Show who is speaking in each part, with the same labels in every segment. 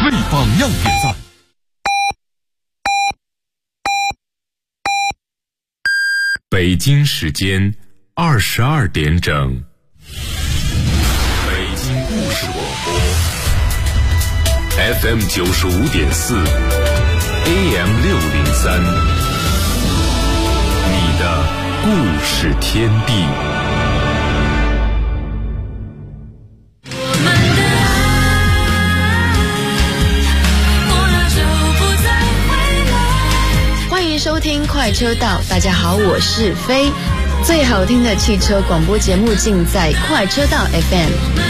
Speaker 1: 为榜样点赞。北京时间22点整，北京故事广播 FM 95.4 AM 603，你的故事天地。
Speaker 2: 欢迎收听快车道，大家好，我是飞。最好听的汽车广播节目尽在快车道 FM。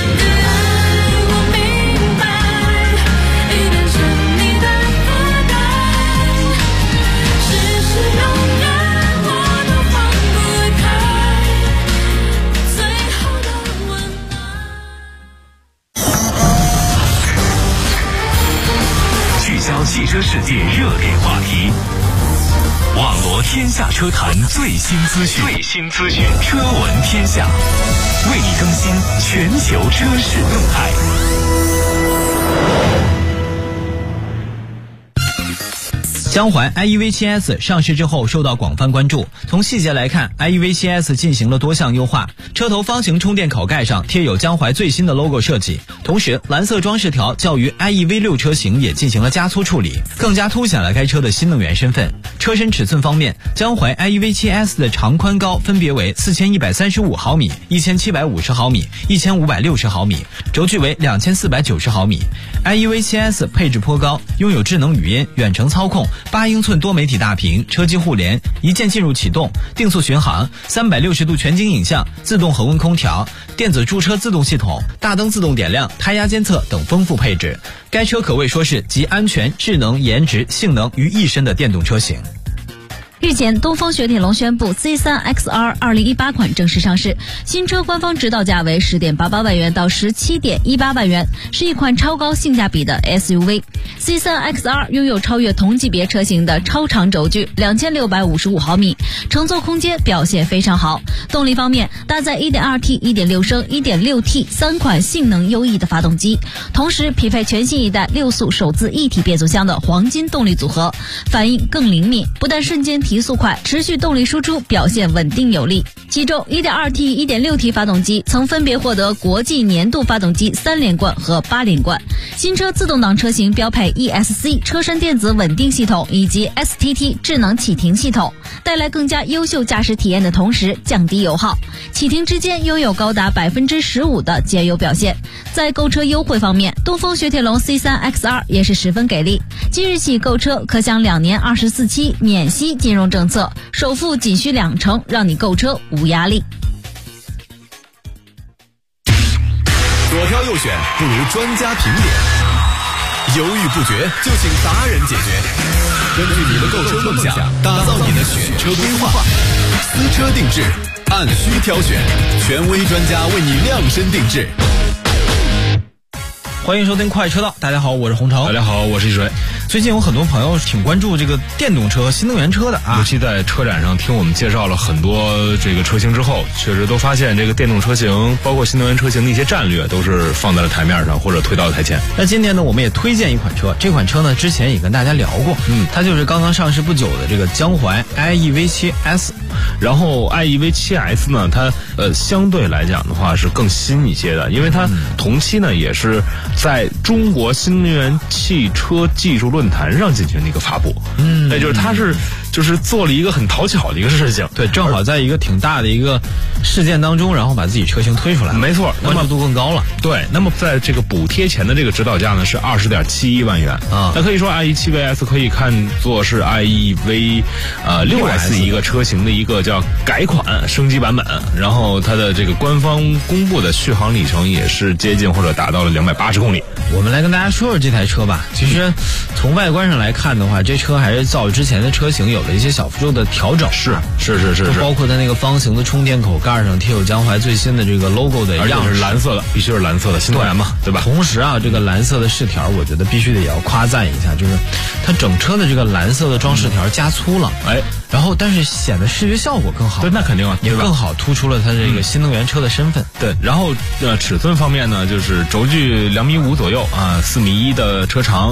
Speaker 3: 聚焦汽车世界热点话题，网罗天下车坛最新资讯，车闻天下，为你更新全球车市动态。
Speaker 4: 江淮 IEV7S 上市之后受到广泛关注。从细节来看， IEV7S 进行了多项优化，车头方形充电口盖上贴有江淮最新的 logo 设计，同时蓝色装饰条较于 IEV6 车型也进行了加粗处理，更加凸显了该车的新能源身份。车身尺寸方面，江淮 IEV7S 的长宽高分别为4135毫米、1750毫米、1560毫米，轴距为2490毫米。IEV7S 配置颇高，拥有智能语音、远程操控、8英寸多媒体大屏、车机互联、一键进入启动、定速巡航、360度全景影像、自动恒温空调、电子驻车自动系统、大灯自动点亮、胎压监测等丰富配置。该车可谓说是集安全、智能、颜值、性能于一身的电动车型。
Speaker 5: 日前，东风雪铁龙宣布 C3XR 2018款正式上市，新车官方指导价为 10.88 万元到 17.18 万元，是一款超高性价比的 SUV。 C3XR 拥有超越同级别车型的超长轴距2655毫米，乘坐空间表现非常好。动力方面，搭载 1.2T、1.6升、1.6T 三款性能优异的发动机，同时匹配全新一代6速手自一体变速箱的黄金动力组合，反应更灵敏，不但瞬间提速快，持续动力输出表现稳定有力。其中 1.2T、1.6T 发动机曾分别获得国际年度发动机3连冠和8连冠。新车自动挡车型标配 ESC 车身电子稳定系统以及 STT 智能启停系统，带来更加优秀驾驶体验的同时降低油耗。启停之间拥有高达 15% 的节油表现。在购车优惠方面，东风雪铁龙 C3XR 也是十分给力，即日起购车可享2年24期免息金融政策，首付仅需20%，让你购车无压力。
Speaker 6: 左挑右选不如专家评点，犹豫不决就请达人解决。根据你的购车梦想，打造你的选车规划，私车定制，按需挑选，权威专家为你量身定制。
Speaker 4: 欢迎收听快车道，大家好，我是洪潮。
Speaker 1: 大家好，我是一水。
Speaker 4: 最近有很多朋友挺关注这个电动车、新能源车的啊，
Speaker 1: 尤其在车展上听我们介绍了很多这个车型之后，确实都发现这个电动车型包括新能源车型的一些战略都是放在了台面上或者推到了台前。
Speaker 4: 那今天呢，我们也推荐一款车，这款车呢之前也跟大家聊过，它就是刚刚上市不久的这个江淮 IEV7S。
Speaker 1: 然后 IEV7S 呢，它相对来讲的话是更新一些的，因为它同期呢也是在中国新能源汽车技术论坛上进行的一个发布。那就是它是就是做了一个很讨巧的一个事情，
Speaker 4: 对，正好在一个挺大的一个事件当中，然后把自己车型推出来，
Speaker 1: 没错，
Speaker 4: 关注度更高了。
Speaker 1: 对，那么在这个补贴前的这个指导价呢是20.71万元啊。那可以说 IE7S 可以看作是 IEV6S 一个车型的一个叫改款升级版本，然后它的这个官方公布的续航里程也是接近或者达到了280公里。
Speaker 4: 我们来跟大家说说这台车吧。其实从外观上来看的话，这车还是照之前的车型有了一些小幅度的调整。
Speaker 1: 是，
Speaker 4: 包括它那个方形的充电口盖上贴有江淮最新的这个 logo 的样式，
Speaker 1: 而且是蓝色的，必须是蓝色的，新能源嘛，对吧？
Speaker 4: 同时啊，这个蓝色的饰条，我觉得必须得要夸赞一下，就是它整车的这个蓝色的装饰条加粗了，然后但是显得视觉效果更好。
Speaker 1: 对，那肯定啊，
Speaker 4: 也更好突出了它这个新能源车的身份。
Speaker 1: 对，然后尺寸方面呢，就是轴距2.5米左右啊，4.1米的车长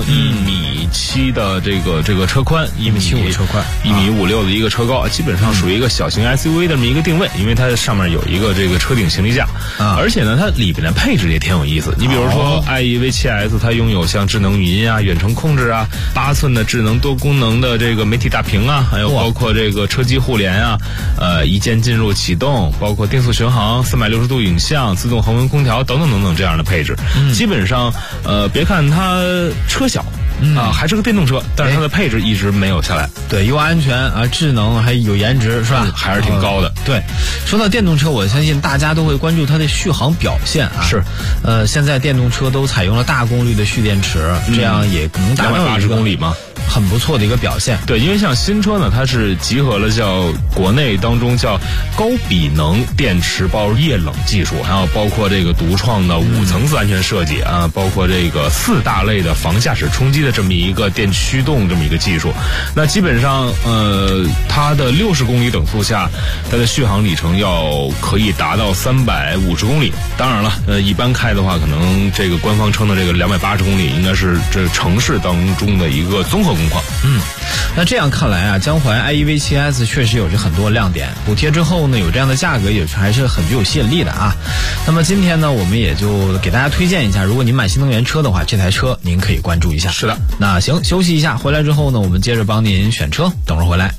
Speaker 1: ，1.7米的这个车宽
Speaker 4: ，1.75米车宽
Speaker 1: ，1.56米的一个车高，基本上属于一个小型 SUV 的这么一个定位，因为它上面有一个这个车顶行李架，而且呢，它里边的配置也挺有意思。你比如说 IEV7S，它拥有像智能语音啊、远程控制啊、8寸的智能多功能的这个媒体大屏啊，还有包括这个车机互联啊，一键进入启动，包括定速巡航、360度影像、自动恒温空调等等等等这样的配置。基本上别看它车小还是个电动车，但是它的配置一直没有下来。
Speaker 4: 对，又安全啊，智能还有颜值，是吧？
Speaker 1: 还是挺高的。
Speaker 4: 对，说到电动车，我相信大家都会关注它的续航表现啊。
Speaker 1: 是，
Speaker 4: 现在电动车都采用了大功率的蓄电池，这样也能达到
Speaker 1: 280公里吗？
Speaker 4: 很不错的一个表现。
Speaker 1: 对，因为像新车呢，它是集合了叫国内当中叫高比能电池包液冷技术，还有包括这个独创的5层次安全设计啊，包括这个4大类的防驾驶冲击的这么一个电驱动这么一个技术。那基本上它的60公里等速下，它的续航里程可以达到350公里。当然了，一般开的话，可能这个官方称的这个280公里应该是这城市当中的一个综合工况。
Speaker 4: 那这样看来啊，江淮 IEV7S 确实有着很多亮点，补贴之后呢，有这样的价格也还是很具有吸引力的啊。那么今天呢，我们也就给大家推荐一下，如果您买新能源车的话，这台车您可以关注一下。
Speaker 1: 是的，
Speaker 4: 那行，休息一下，回来之后呢，我们接着帮您选车，等会儿回来。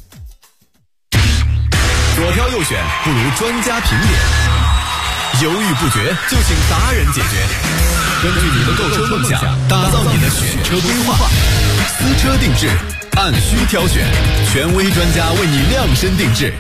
Speaker 6: 左挑右选不如专家评点，犹豫不决就请达人解决。根据你的购车梦想，打造你的选车规划，私车定制，按需挑选，权威专家为你量身定制。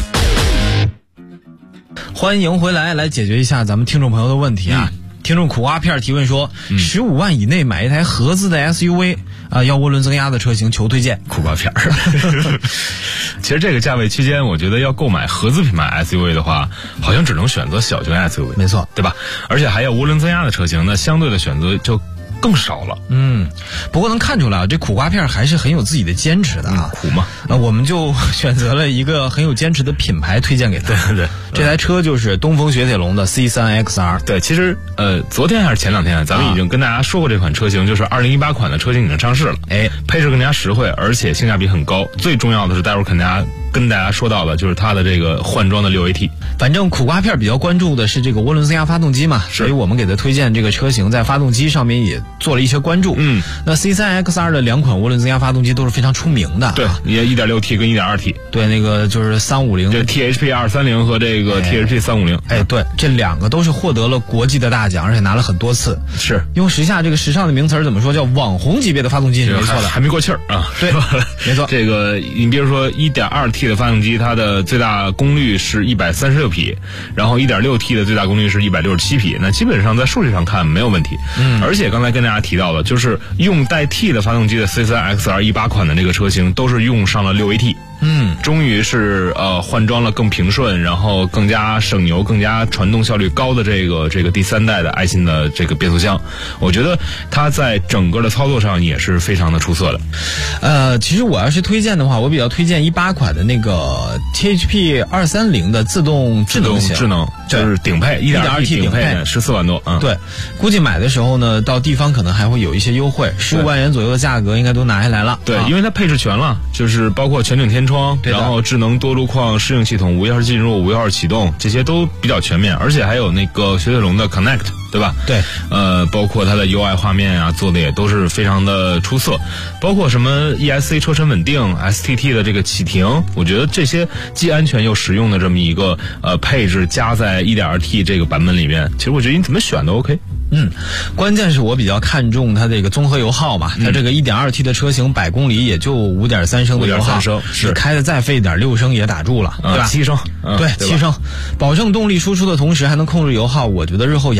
Speaker 4: 欢迎回来，来解决一下咱们听众朋友的问题啊。听众苦瓜片提问说，15万以内买一台合资的 SUV 啊，要涡轮增压的车型，求推荐。
Speaker 1: 苦瓜片其实这个价位区间，我觉得要购买合资品牌 SUV 的话，好像只能选择小型 SUV，
Speaker 4: 没错，
Speaker 1: 对吧？而且还要涡轮增压的车型，那相对的选择就更少了。
Speaker 4: 不过能看出来啊，这苦瓜片还是很有自己的坚持的啊。
Speaker 1: 苦嘛，
Speaker 4: 我们就选择了一个很有坚持的品牌推荐给他。
Speaker 1: 对，
Speaker 4: 这台车就是东风雪铁龙的 C3XR。
Speaker 1: 对，其实昨天还是前2天，咱们已经跟大家说过这款车型，就是2018款的车型已经上市了。配置更加实惠，而且性价比很高。最重要的是，待会儿跟大家说到的就是它的这个换装的6AT。
Speaker 4: 反正苦瓜片比较关注的是这个涡轮增压发动机嘛，所以我们给他推荐这个车型在发动机上面也做了一些关注。那 C3XR 的2款涡轮增压发动机都是非常出名的。
Speaker 1: 对，也 1.6T 跟 1.2T。
Speaker 4: 对，那个就是350，
Speaker 1: 这 THP 230和这个 THP 350。
Speaker 4: 对，这2个都是获得了国际的大奖，而且拿了很多次。
Speaker 1: 是
Speaker 4: 用时下这个时尚的名词怎么说，叫网红级别的发动机是没错的，
Speaker 1: 还没过气儿啊。
Speaker 4: 对，没错。
Speaker 1: 这个你比如说 1.2T 的发动机，它的最大功率是136匹，然后 1.6T 的最大功率是167匹，那基本上在数据上看没有问题。而且刚才跟大家提到的，就是用带 T 的发动机的 C3XR 18款的这个车型，都是用上了6AT。终于是换装了更平顺，然后更加省油、更加传动效率高的这个第3代的爱信的这个变速箱，我觉得它在整个的操作上也是非常的出色的。
Speaker 4: 其实我要是推荐的话，我比较推荐18款的那个 THP 230的自动智能型，
Speaker 1: 就是顶配 1.2T 顶配的14万多。
Speaker 4: 对，估计买的时候呢，到地方可能还会有一些优惠，15万元左右的价格应该都拿下来了。
Speaker 1: 对，因为它配置全了，就是包括全景天窗，然后智能多路况适应系统、无钥匙进入、无钥匙启动，这些都比较全面，而且还有那个雪铁龙的 Connect， 对吧？
Speaker 4: 对，
Speaker 1: 包括它的 UI 画面啊，做的也都是非常的出色，包括什么 ESC 车身稳定、STT 的这个启停，我觉得这些既安全又实用的这么一个配置加在 1.2T 这个版本里面，其实我觉得你怎么选都 OK。
Speaker 4: 关键是我比较看重它这个综合油耗嘛，它这个 1.2T 的车型100公里也就5.3升的油耗，是开的再费点6升也打住了，对吧？
Speaker 1: 7升，
Speaker 4: 对，7升，保证动力输出的同时还能控制油耗，我觉得日后养车的费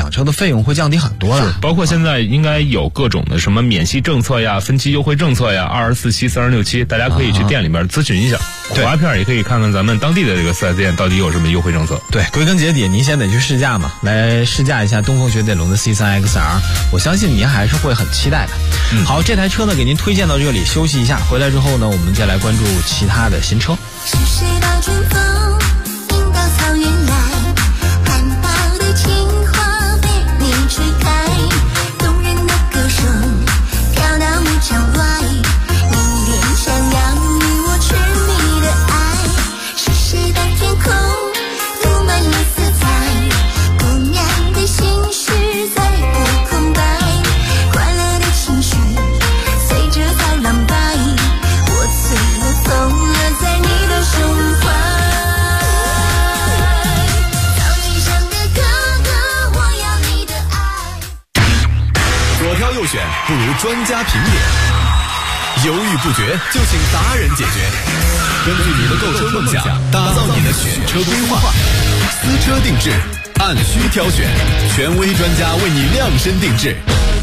Speaker 4: 费用会降低很多的。
Speaker 1: 包括现在应该有各种的什么免息政策呀、分期优惠政策呀、24期、36期，大家可以去店里面咨询一下。划片也可以看看咱们当地的这个 4S 店到底有什么优惠政策。
Speaker 4: 对，归根结底，您先得去试驾嘛，来试驾一下东风雪铁龙的 C3XR， 我相信您还是会很期待的。好，这台车呢给您推荐到这里，休息一下，回来之后呢，我们再来关注其他的新车。
Speaker 7: 是谁把春风引到草原来，含苞的情话被你吹开，动人的歌声飘到木墙外，你脸上洋溢我痴迷的爱。是谁的天空涂满了色彩，姑娘的心事再不空白，快乐的情绪随着它浪摆，我醉了疯了在你的胸怀。草原上的哥哥，我要你的爱。
Speaker 6: 左挑右选不如专家评点，犹豫不决就请达人解决。根据你的购车梦想，打造你的选车规划，私车定制，按需挑选，权威专家为你量身定制。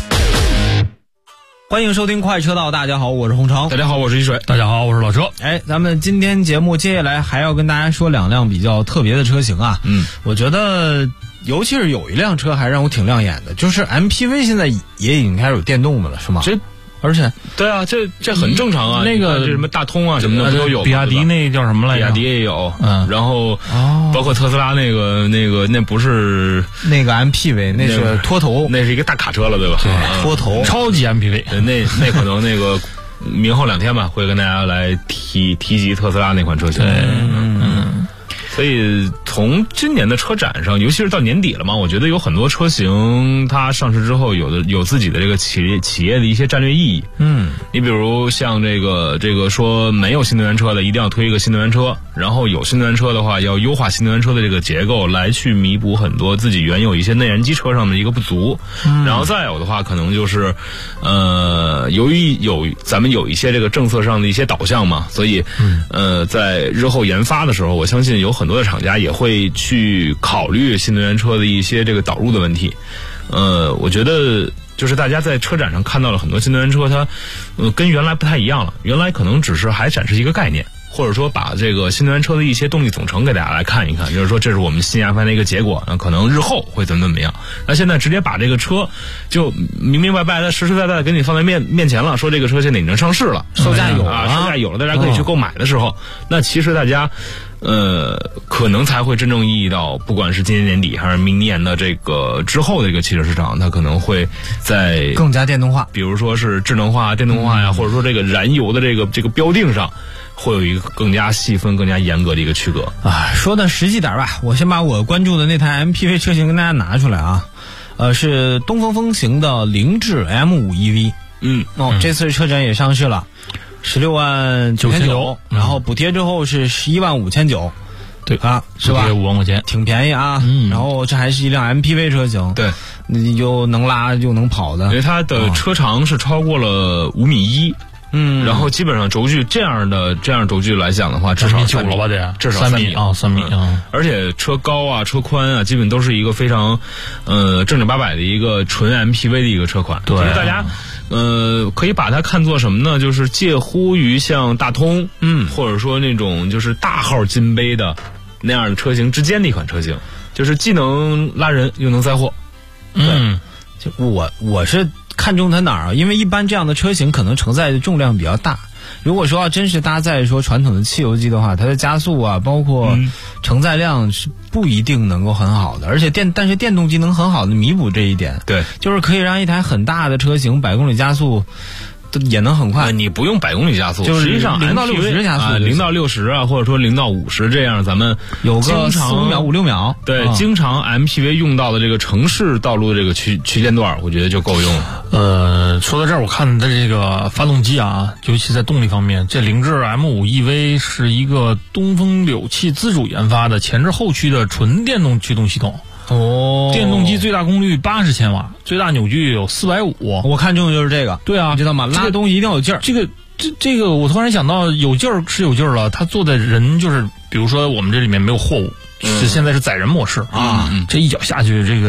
Speaker 4: 欢迎收听快车道，大家好，我是洪成。
Speaker 1: 大家好，我是一水。
Speaker 8: 大家好，我是老车。
Speaker 4: 咱们今天节目接下来还要跟大家说两辆比较特别的车型啊。我觉得尤其是有一辆车还让我挺亮眼的，就是 MPV 现在也已经开始有电动的了，是吗？而且
Speaker 1: 对啊，这很正常啊。
Speaker 8: 那个
Speaker 1: 这什么大通啊什么的不都有吗？
Speaker 8: 比亚迪那叫什么来着？
Speaker 1: 比亚迪也有，然后包括特斯拉那不是
Speaker 4: 那个 MPV， 那是拖头，
Speaker 1: 那是一个大卡车了，对吧？
Speaker 4: 对，拖头，
Speaker 8: 超级 MPV。
Speaker 1: 那可能那个明后2天吧，会跟大家来提及特斯拉那款车型。所以从今年的车展上，尤其是到年底了嘛，我觉得有很多车型它上市之后有自己的这个企业的一些战略意义。你比如像这个说没有新能源车的一定要推一个新能源车，然后有新能源车的话要优化新能源车的这个结构，来去弥补很多自己原有一些内燃机车上的一个不足。然后再有的话可能就是由于咱们有一些这个政策上的一些导向嘛，所以在日后研发的时候，我相信有很多的厂家也会去考虑新能源车的一些这个导入的问题。我觉得就是大家在车展上看到了很多新能源车，它跟原来不太一样了。原来可能只是还展示一个概念，或者说把这个新能源车的一些动力总成给大家来看一看，就是说这是我们新研发的一个结果，那可能日后会怎么样。那现在直接把这个车就明明白白的实实在在的给你放在面前了，说这个车现在已经上市了，售价有了，大家可以去购买的时候，那其实大家可能才会真正意义到，不管是今年年底还是明年的这个之后的这个汽车市场，它可能会在
Speaker 4: 更加电动化，
Speaker 1: 比如说是智能化、电动化呀，或者说这个燃油的这个标定上，会有一个更加细分、更加严格的一个区隔
Speaker 4: 啊。说的实际点吧，我先把我关注的那台 MPV 车型跟大家拿出来啊。是东风风行的凌志 M5 EV。这次车展也上市了。16万9,900，然后补贴之后是11万5,900，
Speaker 8: 对
Speaker 4: 啊，是吧？
Speaker 8: 5万块钱，
Speaker 4: 挺便宜啊。然后这还是一辆 MPV 车型，
Speaker 1: 对，
Speaker 4: 你又能拉又能跑的，
Speaker 1: 因为它的车长是超过了5.1米。然后基本上轴距这样轴距来讲的话，至少
Speaker 8: 3.9米了吧？得
Speaker 1: 至少3米
Speaker 8: 啊，3米啊。
Speaker 1: 而且车高啊、车宽啊，基本都是一个非常正经八百的一个纯 MPV 的一个车款。
Speaker 8: 对，
Speaker 1: 就是大家可以把它看作什么呢？就是介乎于像大通，或者说那种就是大号金杯的那样的车型之间的一款车型，就是既能拉人又能载货。
Speaker 4: 就我是看中它哪儿啊？因为一般这样的车型可能承载的重量比较大。如果说要真是搭载说传统的汽油机的话，它的加速啊，包括承载量是不一定能够很好的，而且但是电动机能很好的弥补这一点。
Speaker 1: 对，
Speaker 4: 就是可以让一台很大的车型100公里加速也能很快。
Speaker 1: 你不用100公里加速，
Speaker 4: 就是
Speaker 1: 实际上
Speaker 4: 0到60加速
Speaker 1: ，0到60啊，或者说0到50这样，咱们
Speaker 4: 有个4-5秒、5-6秒。
Speaker 1: 对，经常 MPV 用到的这个城市道路的这个区间段，我觉得就够用了。
Speaker 8: 说到这儿，我看它这个发动机啊，尤其在动力方面，这凌志 M5 EV 是一个东风柳汽自主研发的前置后驱的纯电动驱动系统。电动机最大功率80千瓦，最大扭矩有450。
Speaker 4: 我看中的就是这个。
Speaker 8: 对啊，
Speaker 4: 你知道吗？拉东西一定要有劲儿。
Speaker 8: 这个，我突然想到，有劲儿是有劲儿了。它坐在人就是，比如说我们这里面没有货物，是现在是载人模式啊。这一脚下去，这个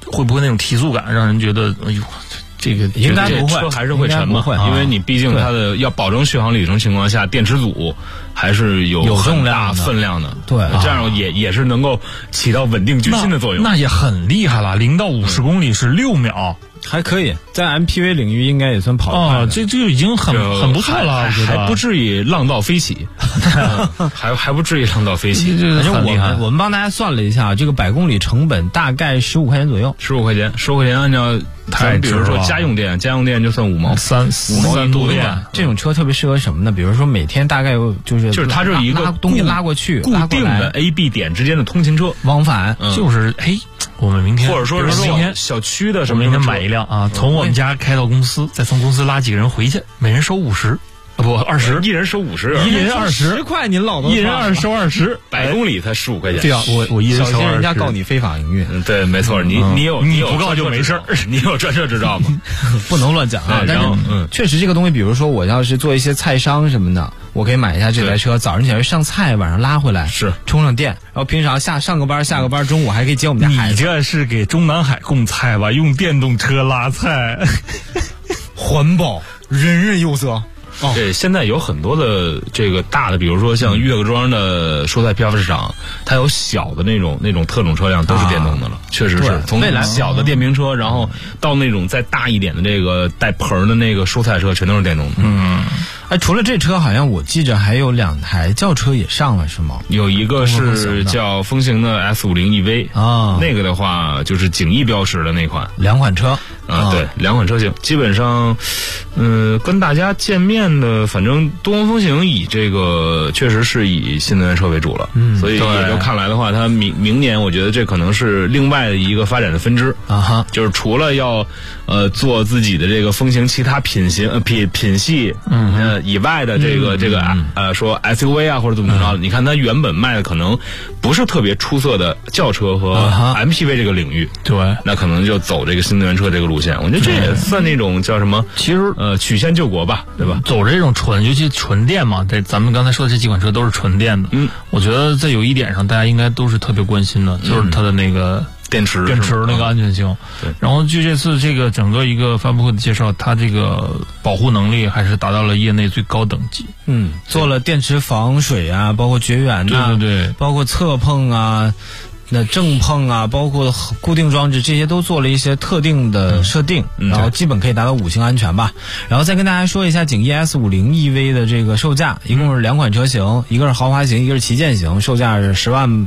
Speaker 8: 会不会那种提速感让人觉得哎呦？这个
Speaker 4: 应该不会，
Speaker 1: 车还是会沉嘛，因为你毕竟它的要保证续航里程情况下，电池组还是有很大分量的，
Speaker 4: 对，
Speaker 1: 这样也是能够起到稳定军心的作用。
Speaker 8: 那也很厉害了，0到50公里是6秒。
Speaker 4: 还可以，在 MPV 领域应该也算跑得快的。
Speaker 8: 这就已经很不错了，我觉得
Speaker 1: 还不至于浪到飞起，还不至于浪到飞起。
Speaker 8: 这很厉害。
Speaker 4: 我们帮大家算了一下，这个100公里成本大概15块钱左右。
Speaker 1: 15块钱按照
Speaker 8: 太
Speaker 1: 比如说家用电就算5毛
Speaker 8: 5毛多电。
Speaker 4: 这种车特别适合什么呢？比如说每天大概就是
Speaker 1: 它是一个
Speaker 4: 东西拉过去
Speaker 1: 固定的 A、B 点之间的通勤车
Speaker 4: 往返，
Speaker 8: 就是我们明天
Speaker 1: 或者说是明天小区的什么，
Speaker 8: 明天买一辆啊，从我们家开到公司，再从公司拉几个人回去，每人收50。不20，
Speaker 1: 一人收50，
Speaker 8: 一人20
Speaker 4: 块，您老
Speaker 8: 一人收
Speaker 1: 20，100公里才15块钱。
Speaker 8: 对啊，我一人收20。
Speaker 4: 小心人家告你非法营运。
Speaker 1: 对，没错，你
Speaker 8: 不告就没事儿，
Speaker 1: 你有专车执照吗？
Speaker 4: 不能乱讲啊。但是确实这个东西，比如说我要是做一些菜商什么的，我可以买一下这台车，早上起来上菜，晚上拉回来，
Speaker 1: 是
Speaker 4: 充上电，然后平常上个班，下个班，中午还可以接我们家孩子。
Speaker 8: 你这是给中南海供菜吧？用电动车拉菜，
Speaker 4: 环保，人人有责。
Speaker 1: 对，现在有很多的这个大的，比如说像岳各庄的蔬菜批发市场，它有小的那种特种车辆都是电动的了，确实是从小的电瓶车，然后到那种再大一点的这个带棚的那个蔬菜车，全都是电动的。
Speaker 4: 除了这车，好像我记着还有2台轿车也上了，是吗？
Speaker 1: 有一个是叫风行的 S50EV 啊，那个的话就是景逸标识的那款
Speaker 4: ，2款车
Speaker 1: 啊，对，2款车型，基本上，跟大家见面的，反正东风风行以这个确实是以新能源车为主了，所以也就看来的话，它明年我觉得这可能是另外的一个发展的分支
Speaker 4: 啊哈，
Speaker 1: 就是除了要做自己的这个风行其他品系以外的这个说 SUV 啊或者怎么着，你看它原本卖的可能不是特别出色的轿车和 MPV 这个领域，
Speaker 8: 对，
Speaker 1: 那可能就走这个新能源车这个路线，我觉得这也算那种叫什么？
Speaker 8: 其实
Speaker 1: 曲线救国吧，对吧？
Speaker 8: 走这种尤其纯电嘛，咱们刚才说的这几款车都是纯电的。我觉得在有一点上，大家应该都是特别关心的，就是它的那个电池那个安全性。
Speaker 1: 对。
Speaker 8: 然后据这次这个整个一个发布会的介绍，它这个保护能力还是达到了业内最高等级。
Speaker 4: 做了电池防水啊，包括绝缘啊，
Speaker 8: 对，
Speaker 4: 包括侧碰啊。那正碰啊，包括固定装置，这些都做了一些特定的设定，然后基本可以达到5星安全吧。然后再跟大家说一下景逸 S50EV 的这个售价，一共是2款车型，一个是豪华型，一个是旗舰型，售价是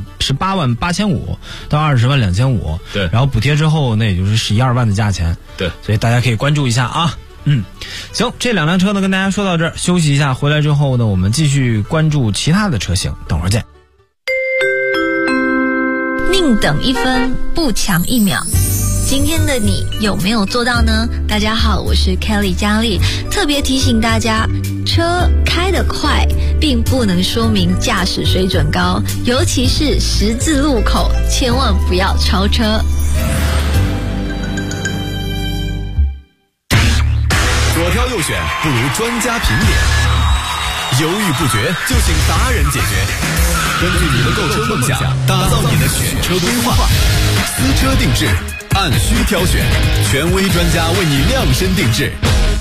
Speaker 4: 18万8500到20万2500。
Speaker 1: 对，
Speaker 4: 然后补贴之后，那也就是11、2万的价钱。
Speaker 1: 对，
Speaker 4: 所以大家可以关注一下啊。行，这2辆车呢跟大家说到这儿，休息一下，回来之后呢，我们继续关注其他的车型，等会儿见。
Speaker 9: 宁等1分，不抢1秒。今天的你有没有做到呢？大家好，我是 Kelly 佳丽，特别提醒大家，车开得快并不能说明驾驶水准高，尤其是十字路口，千万不要超车。
Speaker 6: 左挑右选不如专家评点，犹豫不决就请达人解决。根据你的购车梦想，打造你的选车规划，私车定制，按需挑选，权威专家为你量身定制。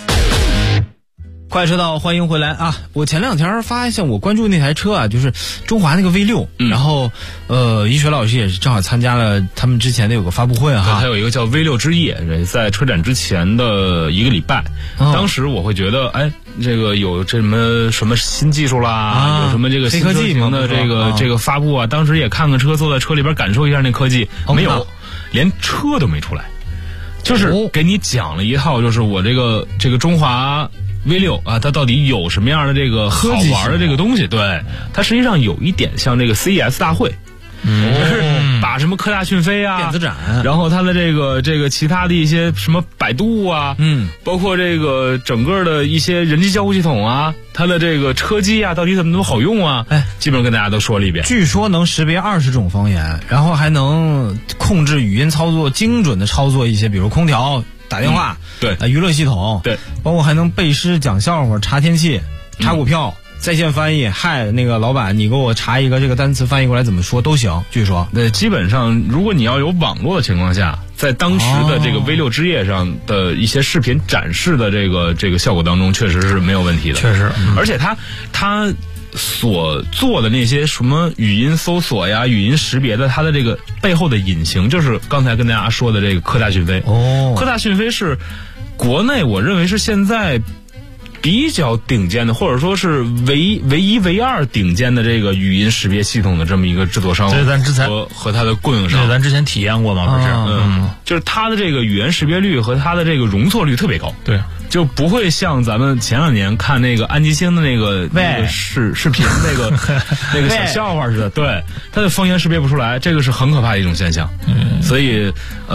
Speaker 4: 快车道，欢迎回来啊！我前2天发现我关注那台车啊，就是中华那个 V6，然后一水老师也是正好参加了他们之前的有个发布会哈，
Speaker 1: 还有一个叫 V6之夜，在车展之前的1个礼拜，当时我会觉得，这个有这什么新技术啦，有什么这个新车型的这个发布啊，当时也看看车，坐在车里边感受一下那科技，没有，连车都没出来，就是给你讲了一套，就是我这个中华V6啊，它到底有什么样的这个好玩的这个东西？对，它实际上有一点像这个 CES 大会。就是把什么科大讯飞啊，
Speaker 4: 电子展，
Speaker 1: 然后它的这个其他的一些什么百度啊，包括这个整个的一些人机交互系统啊，它的这个车机啊，到底怎么好用啊？基本上跟大家都说了一遍。
Speaker 4: 据说能识别20种方言，然后还能控制语音操作，精准的操作一些，比如空调、打电话，
Speaker 1: 对，
Speaker 4: 娱乐系统，
Speaker 1: 对，
Speaker 4: 包括还能背诗、讲笑话、查天气、查股票。在线翻译，那个老板，你给我查一个这个单词翻译过来怎么说都行，据说。
Speaker 1: 基本上如果你要有网络的情况下， 在当时的这个 V6 之夜上的一些视频展示的这个效果当中，确实是没有问题的。
Speaker 8: 确实，
Speaker 1: 而且它所做的那些什么语音搜索呀、语音识别的，它的这个背后的引擎，就是刚才跟大家说的这个科大讯飞。科大讯飞是国内我认为是现在比较顶尖的，或者说是唯一唯二顶尖的这个语音识别系统的这么一个制作商，
Speaker 8: 这咱之前
Speaker 1: 和它的供应商，
Speaker 8: 这咱之前体验过嘛，不是？
Speaker 1: 就是它的这个语言识别率和它的这个容错率特别高，
Speaker 8: 对，
Speaker 1: 就不会像咱们前2年看那个安吉星的那个视频那个小笑话似的，对，它的方言识别不出来，这个是很可怕的一种现象。所以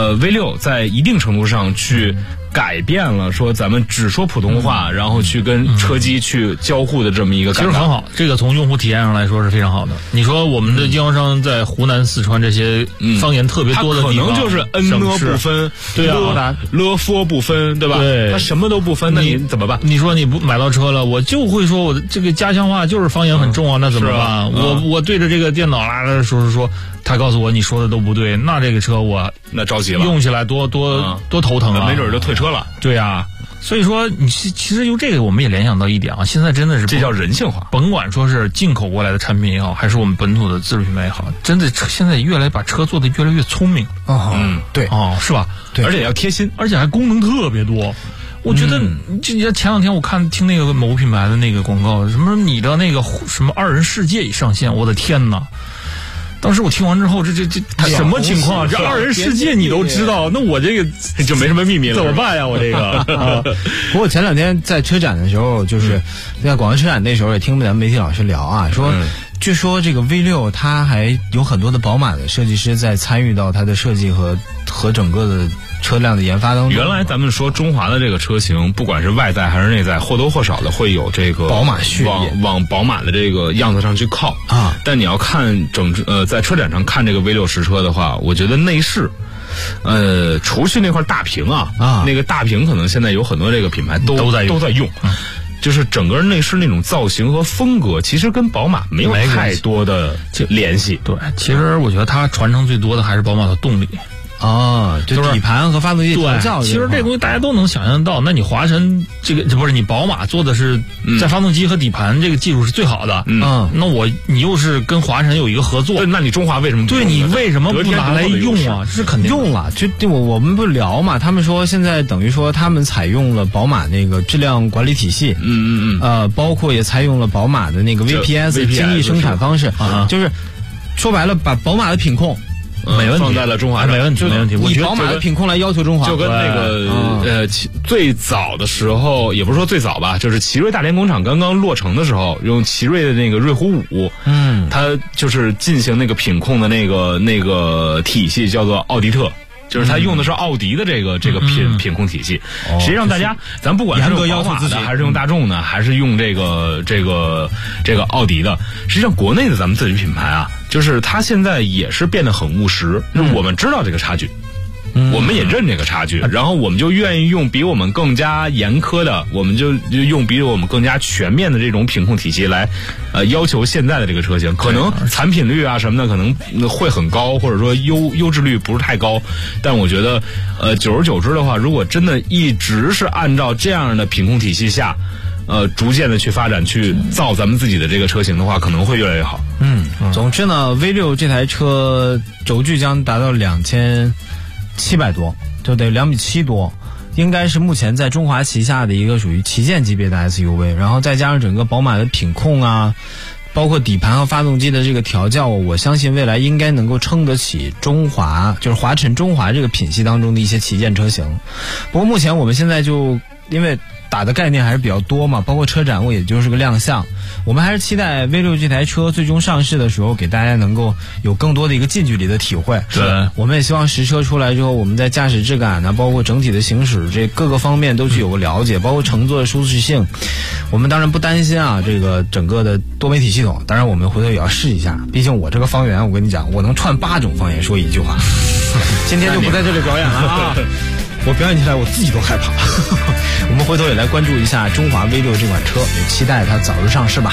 Speaker 1: V6在一定程度上去改变了说咱们只说普通话，然后去跟车机去交互的这么一个感觉，
Speaker 8: 其实很好。这个从用户体验上来说是非常好的。你说我们的经销商在湖南、四川这些方言特别多的地方，
Speaker 1: 可能就是n 呢不分，
Speaker 8: 对啊，
Speaker 1: 了 f 不分，对吧？
Speaker 8: 对，
Speaker 1: 他什么都不分，那你怎么办？
Speaker 8: 你说你不买到车了，我就会说我的这个家乡话就是方言很重啊，那怎么办？我对着这个电脑啦说。他告诉我你说的都不对，那这个车我
Speaker 1: 那着急了，
Speaker 8: 用起来多头疼啊，
Speaker 1: 没准就退车了。
Speaker 8: 对啊，所以说你其实由这个我们也联想到一点啊，现在真的是
Speaker 1: 这叫人性化。
Speaker 8: 甭管说是进口过来的产品也好，还是我们本土的自主品牌也好，真的现在越来把车做得越来越聪明。
Speaker 1: 对
Speaker 8: 是吧？
Speaker 1: 对，而且要贴心，
Speaker 8: 而且还功能特别多。我觉得，就前2天我听那个某品牌的那个广告，什么你的那个什么2人世界已上线，我的天哪！当时我听完之后，这什么情况？这2人世界你都知道，那我这个
Speaker 1: 就没什么秘密了，
Speaker 8: 怎么办呀？我这个。
Speaker 10: 不过前2天在车展的时候，就是在广州车展那时候也听咱们媒体老师聊啊，说据说这个 V6它还有很多的宝马的设计师在参与到它的设计和整个的车辆的研发当中。
Speaker 1: 原来咱们说中华的这个车型，不管是外在还是内在，或多或少的会有这个
Speaker 10: 宝马血液
Speaker 1: 往宝马的这个样子上去靠
Speaker 10: 啊。
Speaker 1: 但你要看在车展上看这个 V6实车的话，我觉得内饰。除去那块大屏那个大屏可能现在有很多这个品牌都在用。就是整个内饰那种造型和风格，其实跟宝马没有太多的联系。
Speaker 8: 对，其实我觉得它传承最多的还是宝马的动力。
Speaker 10: 就底盘和发动机调教。
Speaker 8: 其实这东西大家都能想象到。那你华晨这个不是你宝马做的是在发动机和底盘这个技术是最好的。那你又是跟华晨有一个合作，
Speaker 1: 那你中华为什么不用？
Speaker 8: 对，你为什么不拿来用啊？这是肯定
Speaker 10: 用了。就我们不聊嘛，他们说现在等于说他们采用了宝马那个质量管理体系，包括也采用了宝马的那个 VPS 精益生产方式，就是说白了把宝马的品控。
Speaker 8: 没问题，
Speaker 1: 放在了中华，
Speaker 8: 没问题。
Speaker 10: 以宝马的品控来要求中华，
Speaker 1: 就跟那个最早的时候，也不是说最早吧，就是奇瑞大连工厂刚刚落成的时候，用奇瑞的那个瑞虎5，它就是进行那个品控的那个体系叫做奥迪特。就是他用的是奥迪的这个品控体系。实际上大家咱不管是用宝马的还是用大众的，还是用这个奥迪的，实际上国内的咱们自己品牌啊，就是它现在也是变得很务实。我们知道这个差距，我们也认这个差距，然后我们就愿意用比我们更加严苛的，我们就用比我们更加全面的这种品控体系来要求现在的这个车型。可能产品率啊什么的可能会很高，或者说优质率不是太高，但我觉得久而久之的话，如果真的一直是按照这样的品控体系下逐渐的去发展去造咱们自己的这个车型的话，可能会越来越好。
Speaker 10: 总之呢 V6 这台车轴距将达到2700多，就得2.7米多，应该是目前在中华旗下的一个属于旗舰级别的 SUV， 然后再加上整个宝马的品控啊，包括底盘和发动机的这个调教，我相信未来应该能够撑得起中华，就是华晨中华这个品系当中的一些旗舰车型。不过目前我们现在就因为打的概念还是比较多嘛，包括车展也就是个亮相，我们还是期待 V6 这台车最终上市的时候给大家能够有更多的一个近距离的体会。
Speaker 8: 对，
Speaker 10: 我们也希望实车出来之后，我们在驾驶质感呢，包括整体的行驶这各个方面都去有个了解，包括乘坐的舒适性。我们当然不担心啊，这个整个的多媒体系统，当然我们回头也要试一下，毕竟我这个方言，我跟你讲，我能串8种方言说一句话。今天就不在这里表演了啊。我表演起来我自己都害怕。我们回头也来关注一下中华 V6 这款车，也期待它早日上市吧。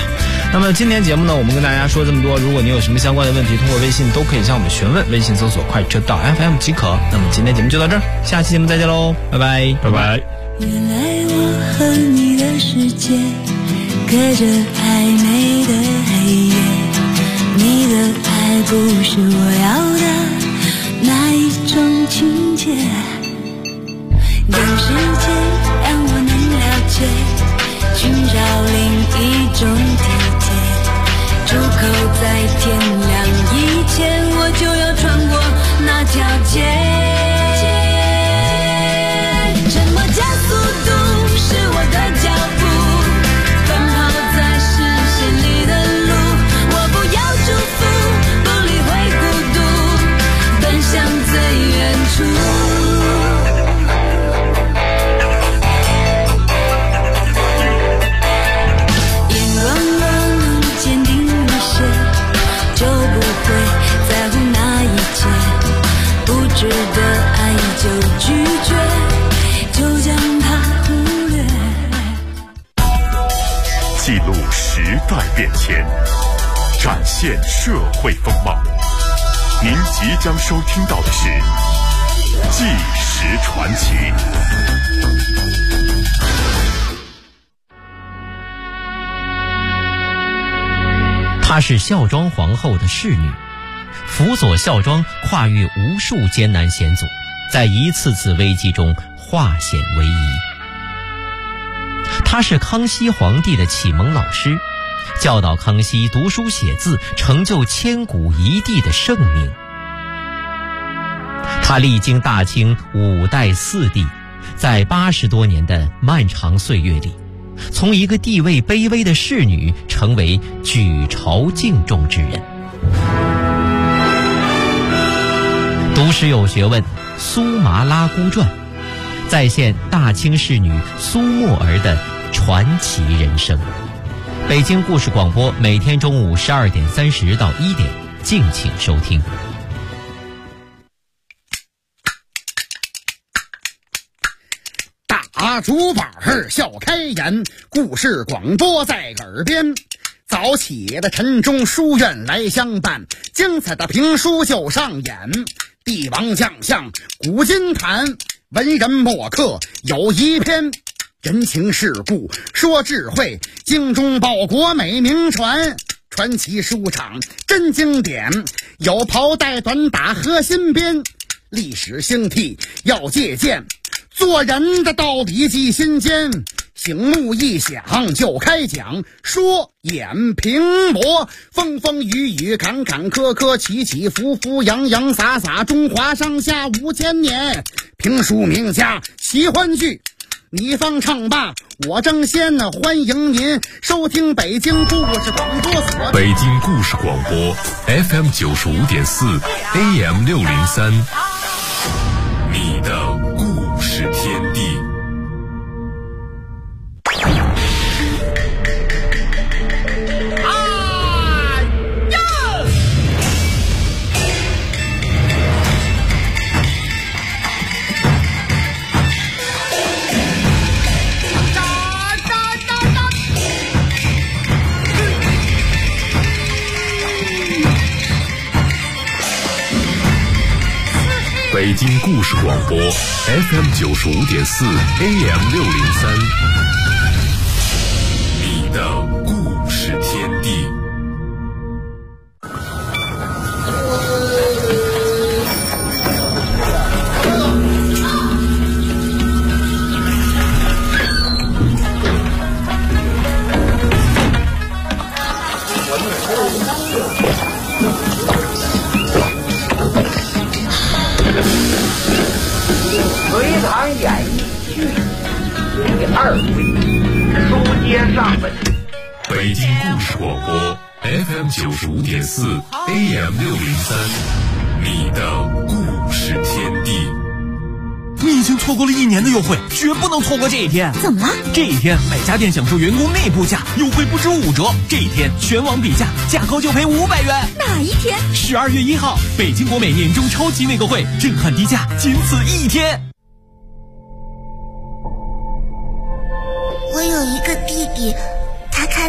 Speaker 10: 那么今天节目呢，我们跟大家说这么多，如果你有什么相关的问题，通过微信都可以向我们询问，微信搜索快车道 FM 即可。那么今天节目就到这儿，下期节目再见喽，拜拜，
Speaker 8: 拜拜。
Speaker 7: 原来我和你的世界隔着暧昧的黑夜，你的爱不是我要的那一种情节，有时间让我能了解，寻找另一种体贴，出口在天亮以前，我就要穿过那条街。什么加速度是我的脚步，奔跑在视线里的路，我不要祝福，不理会孤独，奔向最远处。值得爱就拒绝，就将它忽略。
Speaker 11: 记录时代变迁，展现社会风貌。您即将收听到的是《纪实传奇》。
Speaker 12: 她是孝庄皇后的侍女，辅佐孝庄跨越无数艰难险阻，在一次次危机中化险为夷。他是康熙皇帝的启蒙老师，教导康熙读书写字，成就千古一帝的盛名。他历经大清5代4帝，在80多年的漫长岁月里，从一个地位卑微的侍女成为举朝敬重之人。读史有学问，苏麻拉姑传再现大清侍女苏沫儿的传奇人生。北京故事广播每天中午12点30到1点，敬请收听。
Speaker 13: 大竹板笑开颜，故事广播在耳边。早起的晨钟书院来相伴，精彩的评书就上演。帝王将相古今谈，文人墨客有一篇。人情世故说智慧，精忠报国美名传。传奇书场真经典，有袍带短打和新编。历史兴替要借鉴，做人的道理记心间。醒目一响就开讲，说演评驳，风风雨雨坎坎坷坷，起起伏伏洋洋洒洒，中华上下5000年。评书名家喜欢剧，你方唱罢我争先，欢迎您收听北京故事广播所。
Speaker 11: 北京故事广播 FM 95.4 AM 603，你的故事天地。北京故事广播 FM 95.4 AM 603，你的故事天地。
Speaker 14: 隋唐演义序第2回，书接上文。
Speaker 11: 北京故事广播 FM 95.4 AM 603，你的故事天地。
Speaker 15: 你已经错过了1年的优惠，绝不能错过这一天。
Speaker 5: 怎么了？
Speaker 15: 这一天每家店享受员工内部价优惠不止5折，这一天全网比价，价高就赔500元。
Speaker 5: 哪一天
Speaker 15: ？12月1号，北京国美年终超级内购会，震撼低价，仅此1天。
Speaker 7: 我有一个弟弟，